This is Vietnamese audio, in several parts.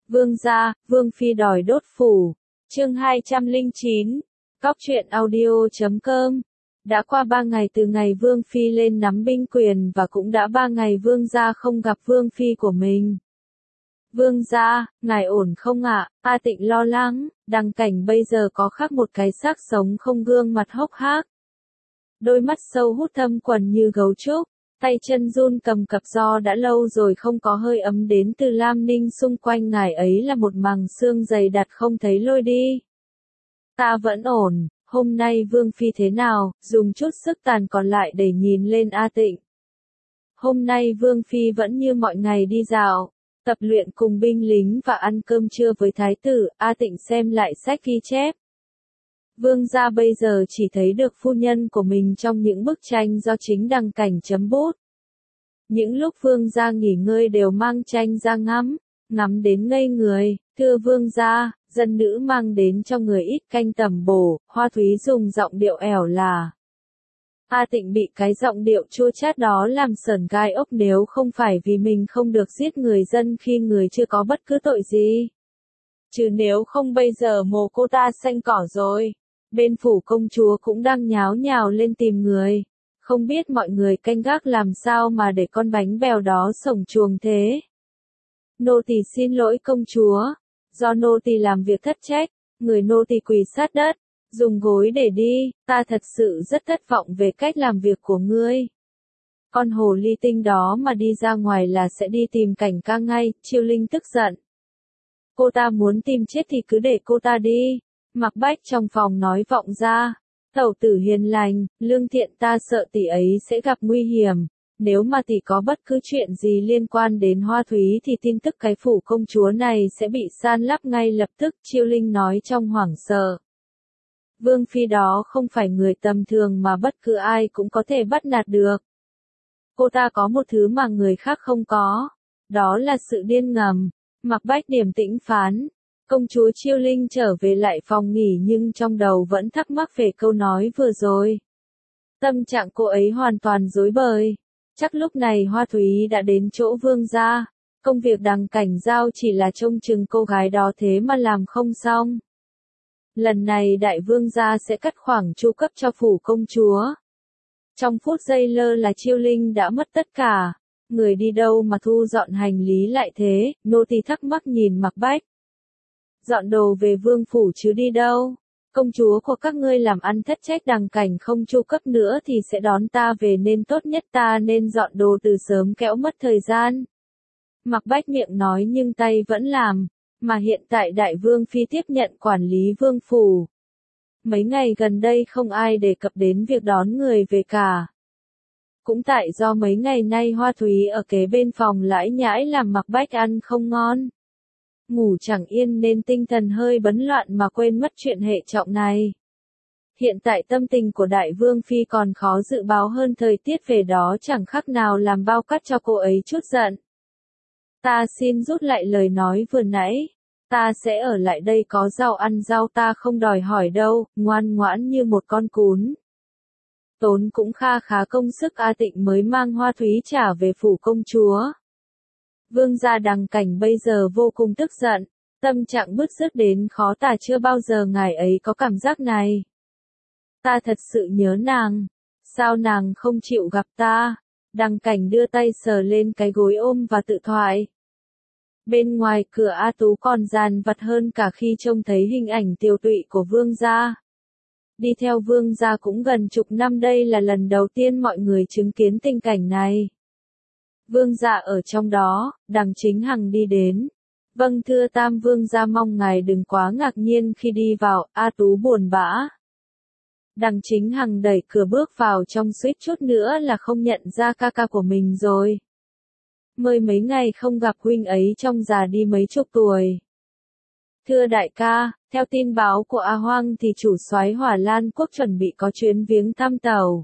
Vương gia, Vương phi đòi đốt phủ. Chương 209. Cóc truyện audio.com. Đã qua 3 ngày từ ngày Vương phi lên nắm binh quyền và cũng đã 3 ngày Vương gia không gặp Vương phi của mình. Vương gia, ngài ổn không ạ? A Tịnh lo lắng, Đằng Cảnh bây giờ có khác một cái xác sống không gương mặt hốc hác. Đôi mắt sâu hút thâm quầng như gấu trúc, tay chân run cầm cập do đã lâu rồi không có hơi ấm đến từ Lam Ninh xung quanh ngài ấy là một màng xương dày đặc không thấy lôi đi. Ta vẫn ổn, hôm nay Vương phi thế nào, dùng chút sức tàn còn lại để nhìn lên A Tịnh. Hôm nay Vương phi vẫn như mọi ngày đi dạo, tập luyện cùng binh lính và ăn cơm trưa với thái tử. A Tịnh xem lại sách ghi chép. Vương gia bây giờ chỉ thấy được phu nhân của mình trong những bức tranh do chính Đằng Cảnh chấm bút. Những lúc Vương gia nghỉ ngơi đều mang tranh ra ngắm đến ngây người. Thưa Vương gia, dân nữ mang đến cho người ít canh tẩm bổ. Hoa Thúy dùng giọng điệu ẻo là. A Tịnh bị cái giọng điệu chua chát đó làm sởn gai ốc, nếu không phải vì mình không được giết người dân khi người chưa có bất cứ tội gì. Chứ nếu không bây giờ mồ cô ta xanh cỏ rồi. Bên phủ công chúa cũng đang nháo nhào lên tìm người. Không biết mọi người canh gác làm sao mà để con bánh bèo đó sổng chuồng thế. Nô tỳ xin lỗi công chúa. Do nô tỳ làm việc thất trách, người nô tỳ quỳ sát đất, dùng gối để đi. Ta thật sự rất thất vọng về cách làm việc của ngươi. Con hồ ly tinh đó mà đi ra ngoài là sẽ đi tìm Cảnh ca ngay. Chiêu Linh tức giận. Cô ta muốn tìm chết thì cứ để cô ta đi. Mạc Bách trong phòng nói vọng ra. Tẩu tử hiền lành, lương thiện, ta sợ tỷ ấy sẽ gặp nguy hiểm. Nếu mà tỷ có bất cứ chuyện gì liên quan đến Hoa Thúy thì tin tức cái phủ công chúa này sẽ bị san lấp ngay lập tức. Chiêu Linh nói trong hoảng sợ. Vương phi đó không phải người tầm thường mà bất cứ ai cũng có thể bắt nạt được. Cô ta có một thứ mà người khác không có. Đó là sự điên ngầm. Mạc Bách điềm tĩnh phán. Công chúa Chiêu Linh trở về lại phòng nghỉ nhưng trong đầu vẫn thắc mắc về câu nói vừa rồi. Tâm trạng cô ấy hoàn toàn rối bời. Chắc lúc này Hoa Thúy đã đến chỗ Vương gia. Công việc Đằng Cảnh giao chỉ là trông chừng cô gái đó thế mà làm không xong. Lần này đại vương gia sẽ cắt khoản chu cấp cho phủ công chúa. Trong phút giây lơ là Chiêu Linh đã mất tất cả. Người đi đâu mà thu dọn hành lý lại thế? Nô tỳ thắc mắc nhìn Mạc Bách. Dọn đồ về vương phủ chứ đi đâu. Công chúa của các ngươi làm ăn thất trách, Đằng Cảnh không chu cấp nữa thì sẽ đón ta về nên tốt nhất ta nên dọn đồ từ sớm kẻo mất thời gian. Mạc Bách miệng nói nhưng tay vẫn làm. Mà hiện tại đại vương phi tiếp nhận quản lý vương phủ. Mấy ngày gần đây không ai đề cập đến việc đón người về cả. Cũng tại do mấy ngày nay Hoa Thúy ở kế bên phòng lãi nhãi làm Mạc Bách ăn không ngon. Ngủ chẳng yên nên tinh thần hơi bấn loạn mà quên mất chuyện hệ trọng này. Hiện tại tâm tình của đại vương phi còn khó dự báo hơn thời tiết về đó chẳng khác nào làm bao cắt cho cô ấy chút giận. Ta xin rút lại lời nói vừa nãy. Ta sẽ ở lại đây có rau ăn rau, ta không đòi hỏi đâu, ngoan ngoãn như một con cún. Tốn cũng kha khá công sức A Tịnh mới mang Hoa Thúy trả về phủ công chúa. Vương gia Đằng Cảnh bây giờ vô cùng tức giận, tâm trạng bứt rứt đến khó tả, chưa bao giờ ngài ấy có cảm giác này. Ta thật sự nhớ nàng, sao nàng không chịu gặp ta? Đằng Cảnh đưa tay sờ lên cái gối ôm và tự thoại. Bên ngoài cửa A Tú còn dàn vặt hơn cả khi trông thấy hình ảnh tiều tụy của vương gia. Đi theo vương gia cũng gần chục năm, đây là lần đầu tiên mọi người chứng kiến tình cảnh này. Vương gia ở trong đó, Đằng Chính Hằng đi đến. Vâng thưa Tam vương gia, mong ngài đừng quá ngạc nhiên khi đi vào. A Tú buồn bã. Đằng Chính Hằng đẩy cửa bước vào trong, suýt chút nữa là không nhận ra ca ca của mình rồi. Mới mấy ngày không gặp huynh ấy trông già đi mấy chục tuổi. Thưa đại ca, theo tin báo của A Hoang thì chủ soái Hỏa Lan quốc chuẩn bị có chuyến viếng thăm tàu.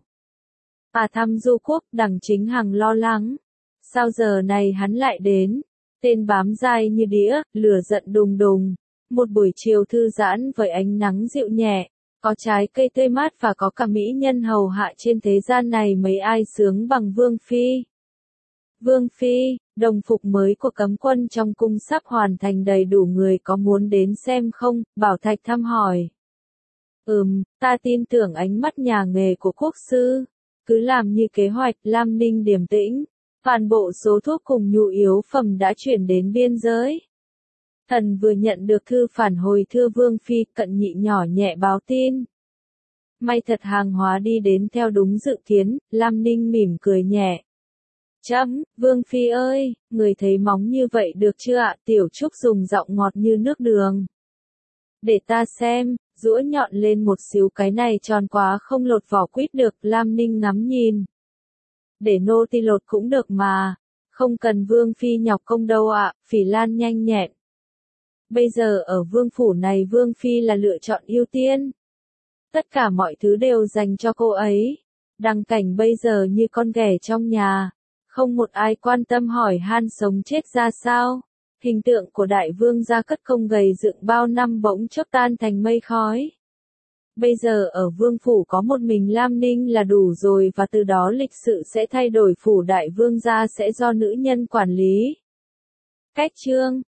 Thăm du quốc. Đằng Chính Hằng lo lắng. Sao giờ này hắn lại đến? Tên bám dai như đĩa, lửa giận đùng đùng. Một buổi chiều thư giãn với ánh nắng dịu nhẹ, có trái cây tươi mát và có cả mỹ nhân hầu hạ trên thế gian này mấy ai sướng bằng vương phi. Vương Phi, đồng phục mới của cấm quân trong cung sắp hoàn thành đầy đủ, người có muốn đến xem không? Bảo Thạch thăm hỏi. Ta tin tưởng ánh mắt nhà nghề của quốc sư. Cứ làm như kế hoạch. Lam Ninh điềm tĩnh. Toàn bộ số thuốc cùng nhu yếu phẩm đã chuyển đến biên giới. Thần vừa nhận được thư phản hồi, thưa Vương Phi. Cận Nhị nhỏ nhẹ báo tin. May thật, hàng hóa đi đến theo đúng dự kiến. Lam Ninh mỉm cười nhẹ. Vương Phi ơi, người thấy móng như vậy được chưa ạ? Tiểu Trúc dùng giọng ngọt như nước đường. Để ta xem, giũa nhọn lên một xíu, cái này tròn quá không lột vỏ quýt được. Lam Ninh ngắm nhìn. Để nô tỳ lột cũng được mà. Không cần Vương Phi nhọc công đâu ạ. Phỉ Lan nhanh nhẹn. Bây giờ ở vương phủ này Vương Phi là lựa chọn ưu tiên. Tất cả mọi thứ đều dành cho cô ấy. Đăng Cảnh bây giờ như con ghẻ trong nhà. Không một ai quan tâm hỏi han sống chết ra sao. Hình tượng của đại vương gia cất công gầy dựng bao năm bỗng chốc tan thành mây khói. Bây giờ ở vương phủ có một mình Lam Ninh là đủ rồi, và từ đó lịch sự sẽ thay đổi, phủ đại vương gia sẽ do nữ nhân quản lý. Cách chương